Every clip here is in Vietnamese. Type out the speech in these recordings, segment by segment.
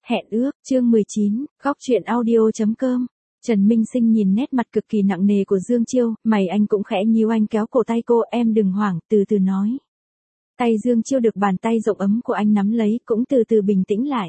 Hẹn ước, chương 19, góc truyện audio.com. Trần Minh Sinh nhìn nét mặt cực kỳ nặng nề của Dương Chiêu, mày anh cũng khẽ nhíu, anh kéo cổ tay cô, em đừng hoảng, từ từ nói. Tay Dương Chiêu được bàn tay rộng ấm của anh nắm lấy, cũng từ từ bình tĩnh lại.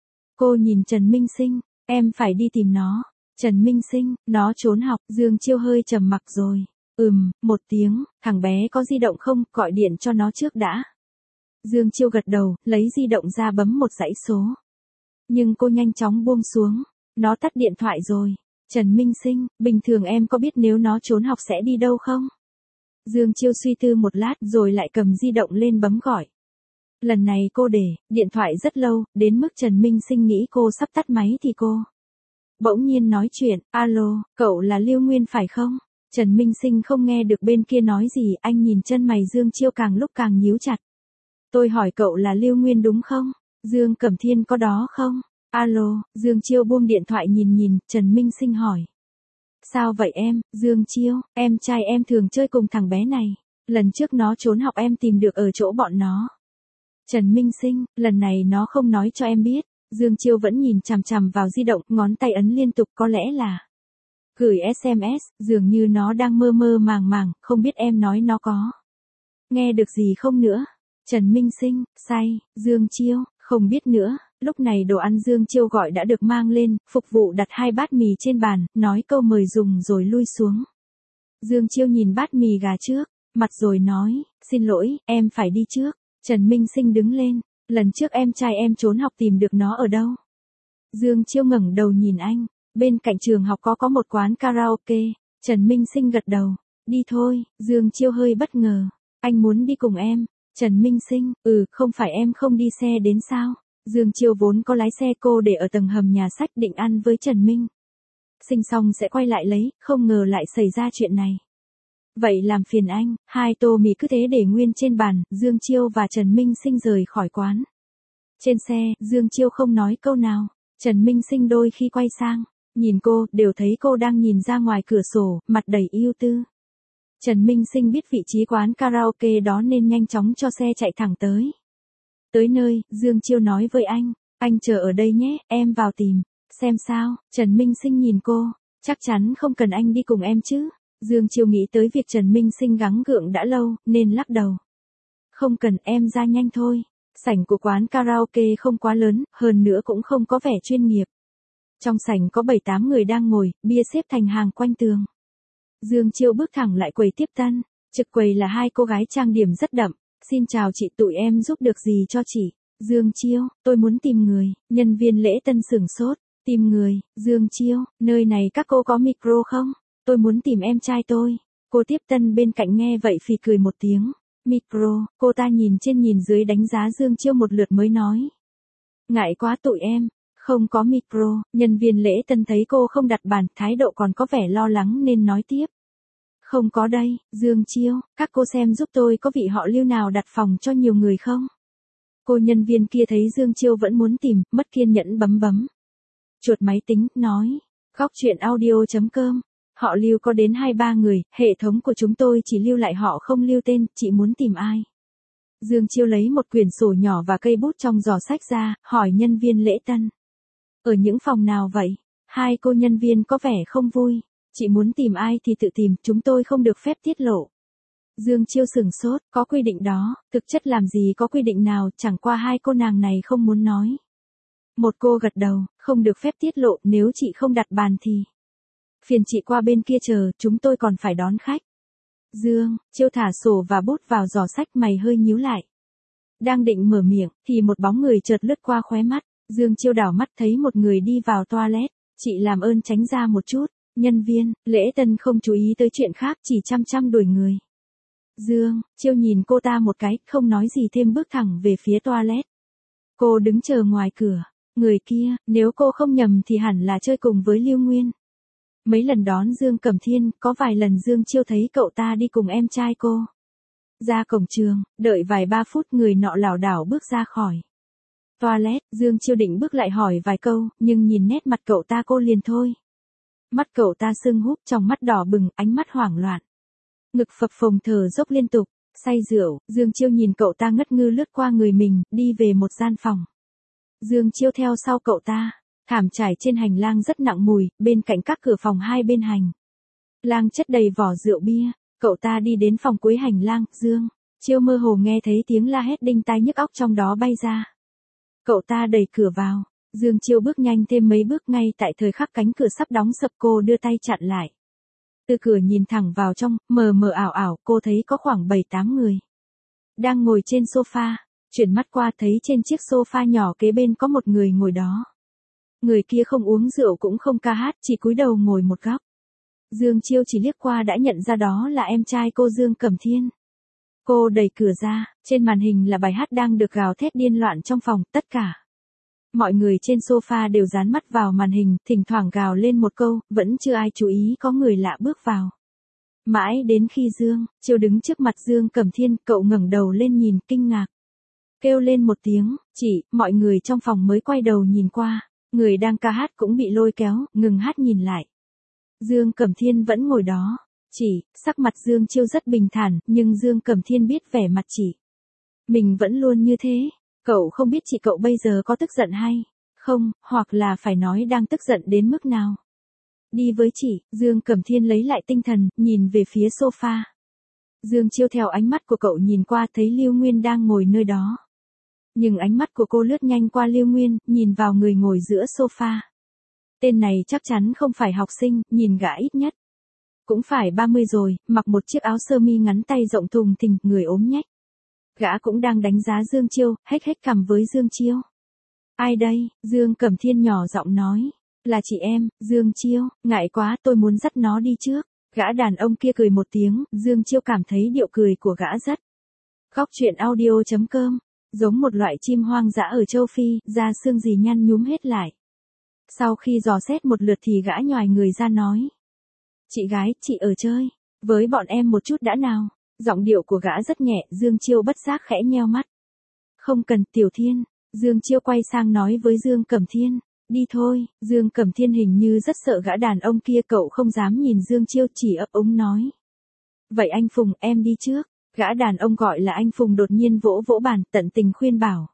Cô nhìn Trần Minh Sinh, em phải đi tìm nó. Trần Minh Sinh, nó trốn học, Dương Chiêu hơi trầm mặc rồi. Một tiếng, thằng bé có di động không, gọi điện cho nó trước đã. Dương Chiêu gật đầu, lấy di động ra bấm một dãy số. Nhưng cô nhanh chóng buông xuống, nó tắt điện thoại rồi. Trần Minh Sinh, bình thường em có biết nếu nó trốn học sẽ đi đâu không? Dương Chiêu suy tư một lát rồi lại cầm di động lên bấm gọi. Lần này cô để điện thoại rất lâu, đến mức Trần Minh Sinh nghĩ cô sắp tắt máy thì cô bỗng nhiên nói chuyện, alo, cậu là Lưu Nguyên phải không? Trần Minh Sinh không nghe được bên kia nói gì, anh nhìn chân mày Dương Chiêu càng lúc càng nhíu chặt. Tôi hỏi cậu là Lưu Nguyên đúng không? Dương Cẩm Thiên có đó không? Alo, Dương Chiêu buông điện thoại nhìn, Trần Minh Sinh hỏi. Sao vậy em, Dương Chiêu, em trai em thường chơi cùng thằng bé này. Lần trước nó trốn học em tìm được ở chỗ bọn nó. Trần Minh Sinh, lần này nó không nói cho em biết. Dương Chiêu vẫn nhìn chằm chằm vào di động, ngón tay ấn liên tục, có lẽ là gửi SMS, dường như nó đang mơ mơ màng, không biết em nói nó có nghe được gì không nữa. Trần Minh Sinh, say, Dương Chiêu, không biết nữa. Lúc này đồ ăn Dương Chiêu gọi đã được mang lên, phục vụ đặt 2 bát mì trên bàn, nói câu mời dùng rồi lui xuống. Dương Chiêu nhìn bát mì gà trước, mặt rồi nói, xin lỗi, em phải đi trước. Trần Minh Sinh đứng lên, lần trước em trai em trốn học tìm được nó ở đâu? Dương Chiêu ngẩng đầu nhìn anh, bên cạnh trường học có một quán karaoke. Trần Minh Sinh gật đầu, đi thôi. Dương Chiêu hơi bất ngờ, anh muốn đi cùng em. Trần Minh Sinh, không phải em không đi xe đến sao? Dương Chiêu vốn có lái xe cô để ở tầng hầm nhà sách định ăn với Trần Minh Sinh xong sẽ quay lại lấy, không ngờ lại xảy ra chuyện này. Vậy làm phiền anh, 2 tô mì cứ thế để nguyên trên bàn. Dương Chiêu và Trần Minh Sinh rời khỏi quán. Trên xe, Dương Chiêu không nói câu nào. Trần Minh Sinh đôi khi quay sang, nhìn cô, đều thấy cô đang nhìn ra ngoài cửa sổ, mặt đầy ưu tư. Trần Minh Sinh biết vị trí quán karaoke đó nên nhanh chóng cho xe chạy thẳng tới. Tới nơi, Dương Chiêu nói với anh chờ ở đây nhé, em vào tìm, xem sao. Trần Minh Sinh nhìn cô, chắc chắn không cần anh đi cùng em chứ. Dương Chiêu nghĩ tới việc Trần Minh Sinh gắng gượng đã lâu, nên lắc đầu. Không cần, em ra nhanh thôi. Sảnh của quán karaoke không quá lớn, hơn nữa cũng không có vẻ chuyên nghiệp. Trong sảnh có 7-8 người đang ngồi, bia xếp thành hàng quanh tường. Dương Chiêu bước thẳng lại quầy tiếp tân, trực quầy là 2 cô gái trang điểm rất đậm. Xin chào chị, tụi em giúp được gì cho chị? Dương Chiêu, tôi muốn tìm người. Nhân viên lễ tân sửng sốt, tìm người. Dương Chiêu, nơi này các cô có micro không? Tôi muốn tìm em trai tôi. Cô tiếp tân bên cạnh nghe vậy phì cười một tiếng. Micro, cô ta nhìn trên nhìn dưới đánh giá Dương Chiêu một lượt mới nói. Ngại quá tụi em, không có micro. Nhân viên lễ tân thấy cô không đặt bàn, thái độ còn có vẻ lo lắng nên nói tiếp. Không có đây, Dương Chiêu, các cô xem giúp tôi có vị họ Lưu nào đặt phòng cho nhiều người không? Cô nhân viên kia thấy Dương Chiêu vẫn muốn tìm, mất kiên nhẫn bấm chuột máy tính, nói. Góc truyện audio.com. Họ Lưu có đến 2-3 người, hệ thống của chúng tôi chỉ lưu lại họ không lưu tên, chị muốn tìm ai? Dương Chiêu lấy một quyển sổ nhỏ và cây bút trong giỏ sách ra, hỏi nhân viên lễ tân. Ở những phòng nào vậy? 2 cô nhân viên có vẻ không vui. Chị muốn tìm ai thì tự tìm, chúng tôi không được phép tiết lộ. Dương Chiêu sửng sốt, có quy định đó, thực chất làm gì có quy định nào, chẳng qua 2 cô nàng này không muốn nói. Một cô gật đầu, không được phép tiết lộ, nếu chị không đặt bàn thì phiền chị qua bên kia chờ, chúng tôi còn phải đón khách. Dương Chiêu thả sổ và bút vào giỏ sách, mày hơi nhíu lại. Đang định mở miệng, thì một bóng người chợt lướt qua khóe mắt. Dương Chiêu đảo mắt thấy một người đi vào toilet. Chị làm ơn tránh ra một chút. Nhân viên lễ tân không chú ý tới chuyện khác, chỉ chăm đuổi người. Dương Chiêu nhìn cô ta một cái, không nói gì thêm, bước thẳng về phía toilet. Cô đứng chờ ngoài cửa. Người kia, nếu cô không nhầm thì hẳn là chơi cùng với Lưu Nguyên. Mấy lần đón Dương Cẩm Thiên, có vài lần Dương Chiêu thấy cậu ta đi cùng em trai cô. Ra cổng trường, đợi vài 3 phút người nọ lảo đảo bước ra khỏi toilet. Dương Chiêu định bước lại hỏi vài câu, nhưng nhìn nét mặt cậu ta cô liền thôi. Mắt cậu ta sưng húp, trong mắt đỏ bừng, ánh mắt hoảng loạn. Ngực phập phồng, thở dốc liên tục. Say rượu, Dương Chiêu nhìn cậu ta ngất ngư lướt qua người mình, đi về một gian phòng. Dương Chiêu theo sau cậu ta. Thảm trải trên hành lang rất nặng mùi, bên cạnh các cửa phòng hai bên hành lang chất đầy vỏ rượu bia. Cậu ta đi đến phòng cuối hành lang, Dương Chiêu mơ hồ nghe thấy tiếng la hét đinh tai nhức óc trong đó bay ra. Cậu ta đẩy cửa vào. Dương Chiêu bước nhanh thêm mấy bước, ngay tại thời khắc cánh cửa sắp đóng sập cô đưa tay chặn lại. Từ cửa nhìn thẳng vào trong, mờ mờ ảo ảo, cô thấy có khoảng 7-8 người đang ngồi trên sofa. Chuyển mắt qua thấy trên chiếc sofa nhỏ kế bên có một người ngồi đó. Người kia không uống rượu cũng không ca hát, chỉ cúi đầu ngồi một góc. Dương Chiêu chỉ liếc qua đã nhận ra đó là em trai cô Dương Cẩm Thiên. Cô đẩy cửa ra, trên màn hình là bài hát đang được gào thét điên loạn trong phòng, tất cả mọi người trên sofa đều dán mắt vào màn hình, thỉnh thoảng gào lên một câu, vẫn chưa ai chú ý có người lạ bước vào. Mãi đến khi Dương Chiêu đứng trước mặt Dương Cẩm Thiên, cậu ngẩng đầu lên nhìn, kinh ngạc kêu lên một tiếng, "Chị!" Mọi người trong phòng mới quay đầu nhìn qua, người đang ca hát cũng bị lôi kéo, ngừng hát nhìn lại. Dương Cẩm Thiên vẫn ngồi đó. "Chị!" Sắc mặt Dương Chiêu rất bình thản, nhưng Dương Cẩm Thiên biết vẻ mặt chị mình vẫn luôn như thế. Cậu không biết chị cậu bây giờ có tức giận hay không, hoặc là phải nói đang tức giận đến mức nào. "Đi với chị." Dương Cẩm Thiên lấy lại tinh thần, nhìn về phía sofa. Dương Chiêu theo ánh mắt của cậu nhìn qua thấy Lưu Nguyên đang ngồi nơi đó. Nhưng ánh mắt của cô lướt nhanh qua Lưu Nguyên, nhìn vào người ngồi giữa sofa. Tên này chắc chắn không phải học sinh, nhìn gã ít nhất cũng phải 30 rồi, mặc một chiếc áo sơ mi ngắn tay rộng thùng thình, người ốm nhách. Gã cũng đang đánh giá Dương Chiêu, hếch hếch cằm với Dương Chiêu. "Ai đây?" Dương Cẩm Thiên nhỏ giọng nói. "Là chị em." Dương Chiêu, "Ngại quá, tôi muốn dắt nó đi trước." Gã đàn ông kia cười một tiếng, Dương Chiêu cảm thấy điệu cười của gã rất Góc truyện audio.com, giống một loại chim hoang dã ở châu Phi, da xương gì nhăn nhúm hết lại. Sau khi dò xét một lượt thì gã nhoài người ra nói. "Chị gái, chị ở chơi với bọn em một chút đã nào." Giọng điệu của gã rất nhẹ, Dương Chiêu bất giác khẽ nheo mắt. "Không cần, Tiểu Thiên." Dương Chiêu quay sang nói với Dương Cẩm Thiên. "Đi thôi." Dương Cẩm Thiên hình như rất sợ gã đàn ông kia, cậu không dám nhìn Dương Chiêu, chỉ ấp úng nói. "Vậy anh Phùng, em đi trước." Gã đàn ông gọi là anh Phùng đột nhiên vỗ vỗ bàn, tận tình khuyên bảo.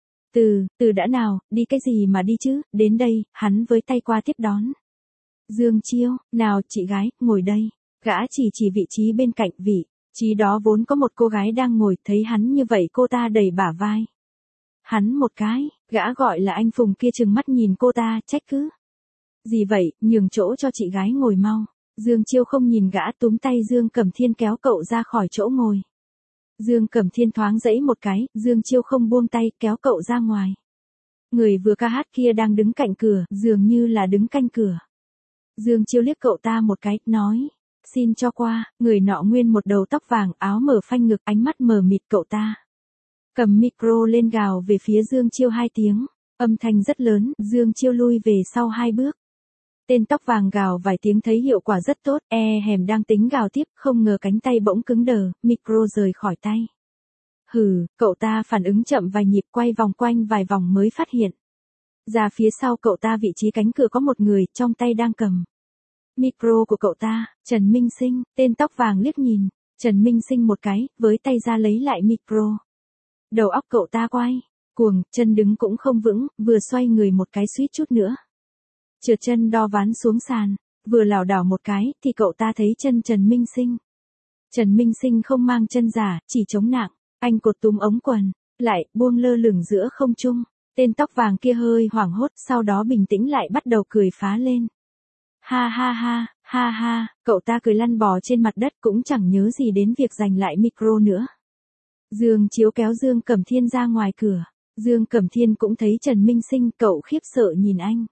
Từ đã nào, đi cái gì mà đi chứ." Đến đây, hắn với tay qua tiếp đón. Dương Chiêu, "Nào chị gái, ngồi đây." Gã chỉ vị trí bên cạnh, vị trí đó vốn có một cô gái đang ngồi, thấy hắn như vậy cô ta đẩy bả vai hắn một cái, gã gọi là anh Phùng kia trừng mắt nhìn cô ta, trách cứ. "Gì vậy, nhường chỗ cho chị gái ngồi mau." Dương Chiêu không nhìn gã, túm tay Dương Cẩm Thiên kéo cậu ra khỏi chỗ ngồi. Dương Cẩm Thiên thoáng giãy một cái, Dương Chiêu không buông tay, kéo cậu ra ngoài. Người vừa ca hát kia đang đứng cạnh cửa, dường như là đứng canh cửa. Dương Chiêu liếc cậu ta một cái, nói. "Xin cho qua." Người nọ nguyên một đầu tóc vàng, áo mở phanh ngực, ánh mắt mờ mịt, cậu ta cầm micro lên gào về phía Dương Chiêu 2 tiếng. Âm thanh rất lớn, Dương Chiêu lui về sau 2 bước. Tên tóc vàng gào vài tiếng thấy hiệu quả rất tốt, hèm đang tính gào tiếp, không ngờ cánh tay bỗng cứng đờ, micro rời khỏi tay. Hừ, cậu ta phản ứng chậm vài nhịp, quay vòng quanh vài vòng mới phát hiện. Ra phía sau cậu ta vị trí cánh cửa có một người, trong tay đang cầm micro của cậu ta, Trần Minh Sinh. Tên tóc vàng liếc nhìn Trần Minh Sinh một cái, với tay ra lấy lại micro. Đầu óc cậu ta quay cuồng, chân đứng cũng không vững, vừa xoay người một cái suýt chút nữa trượt chân đo ván xuống sàn, vừa lảo đảo một cái thì cậu ta thấy chân Trần Minh Sinh. Trần Minh Sinh không mang chân giả, chỉ chống nặng, anh cột túm ống quần lại, buông lơ lửng giữa không trung. Tên tóc vàng kia hơi hoảng hốt, sau đó bình tĩnh lại, bắt đầu cười phá lên. Ha ha ha, ha ha, cậu ta cười lăn bò trên mặt đất, cũng chẳng nhớ gì đến việc giành lại micro nữa. Dương Chiếu kéo Dương Cẩm Thiên ra ngoài cửa. Dương Cẩm Thiên cũng thấy Trần Minh Sinh, cậu khiếp sợ nhìn anh.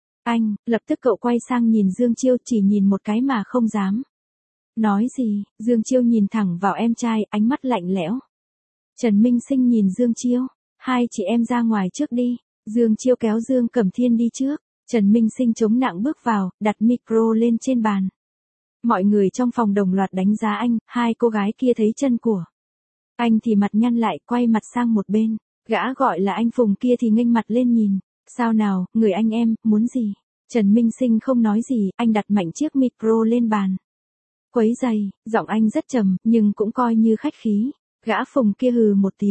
Lập tức cậu quay sang nhìn Dương Chiêu, chỉ nhìn một cái mà không dám nói gì. Dương Chiêu nhìn thẳng vào em trai, ánh mắt lạnh lẽo. Trần Minh Sinh nhìn Dương Chiêu. "Hai chị em ra ngoài trước đi." Dương Chiêu kéo Dương Cẩm Thiên đi trước. Trần Minh Sinh chống nặng bước vào, đặt micro lên trên bàn. Mọi người trong phòng đồng loạt đánh giá anh, hai cô gái kia thấy chân của anh thì mặt nhăn lại, quay mặt sang một bên. Gã gọi là anh Phùng kia thì nghênh mặt lên nhìn. "Sao nào, người anh em, muốn gì?" Trần Minh Sinh không nói gì, anh đặt mạnh chiếc micro lên bàn. "Quấy giày." Giọng anh rất trầm, nhưng cũng coi như khách khí. Gã Phùng kia hừ một tiếng.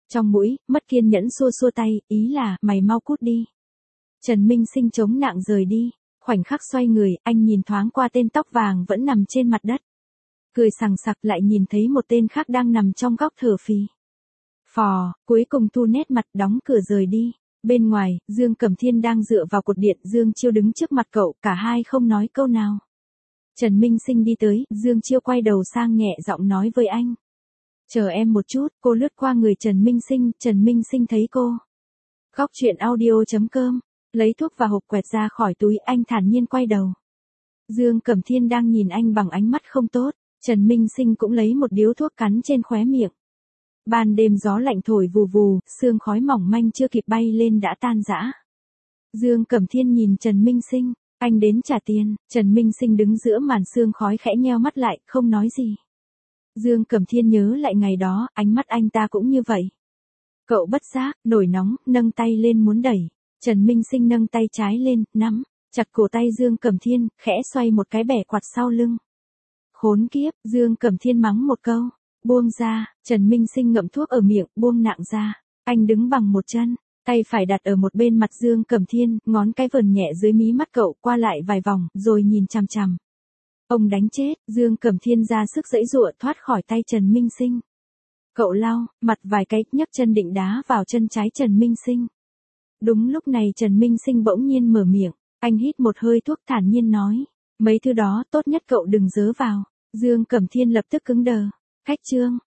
Trong mũi, mất kiên nhẫn xua xua tay, ý là, mày mau cút đi. Trần Minh Sinh chống nặng rời đi. Khoảnh khắc xoay người, anh nhìn thoáng qua tên tóc vàng vẫn nằm trên mặt đất. Cười sằng sặc lại nhìn thấy một tên khác đang nằm trong góc thở phì. Phò, cuối cùng thu nét mặt đóng cửa rời đi. Bên ngoài, Dương Cẩm Thiên đang dựa vào cột điện, Dương Chiêu đứng trước mặt cậu, cả hai không nói câu nào. Trần Minh Sinh đi tới, Dương Chiêu quay đầu sang nhẹ giọng nói với anh. Chờ em một chút, cô lướt qua người Trần Minh Sinh thấy cô. Góc chuyện audio.com, lấy thuốc và hộp quẹt ra khỏi túi, anh thản nhiên quay đầu. Dương Cẩm Thiên đang nhìn anh bằng ánh mắt không tốt, Trần Minh Sinh cũng lấy một điếu thuốc cắn trên khóe miệng. Ban đêm gió lạnh thổi vù vù, sương khói mỏng manh chưa kịp bay lên đã tan rã. Dương Cẩm Thiên nhìn Trần Minh Sinh, anh đến trả tiền, Trần Minh Sinh đứng giữa màn sương khói khẽ nheo mắt lại, không nói gì. Dương Cẩm Thiên nhớ lại ngày đó, ánh mắt anh ta cũng như vậy. Cậu bất giác, nổi nóng, nâng tay lên muốn đẩy. Trần Minh Sinh nâng tay trái lên, nắm chặt cổ tay Dương Cẩm Thiên, khẽ xoay một cái bẻ quạt sau lưng. Khốn kiếp, Dương Cẩm Thiên mắng một câu. Buông ra, Trần Minh Sinh ngậm thuốc ở miệng, buông nặng ra. Anh đứng bằng một chân, tay phải đặt ở một bên mặt Dương Cẩm Thiên, ngón cái vờn nhẹ dưới mí mắt cậu qua lại vài vòng, rồi nhìn chằm chằm. Ông đánh chết, Dương Cẩm Thiên ra sức giãy giụa thoát khỏi tay Trần Minh Sinh. Cậu lau mặt vài cái, nhấc chân định đá vào chân trái Trần Minh Sinh. Đúng lúc này Trần Minh Sinh bỗng nhiên mở miệng, anh hít một hơi thuốc thản nhiên nói, mấy thứ đó tốt nhất cậu đừng dớ vào. Dương Cẩm Thiên lập tức cứng đờ. Khách trương,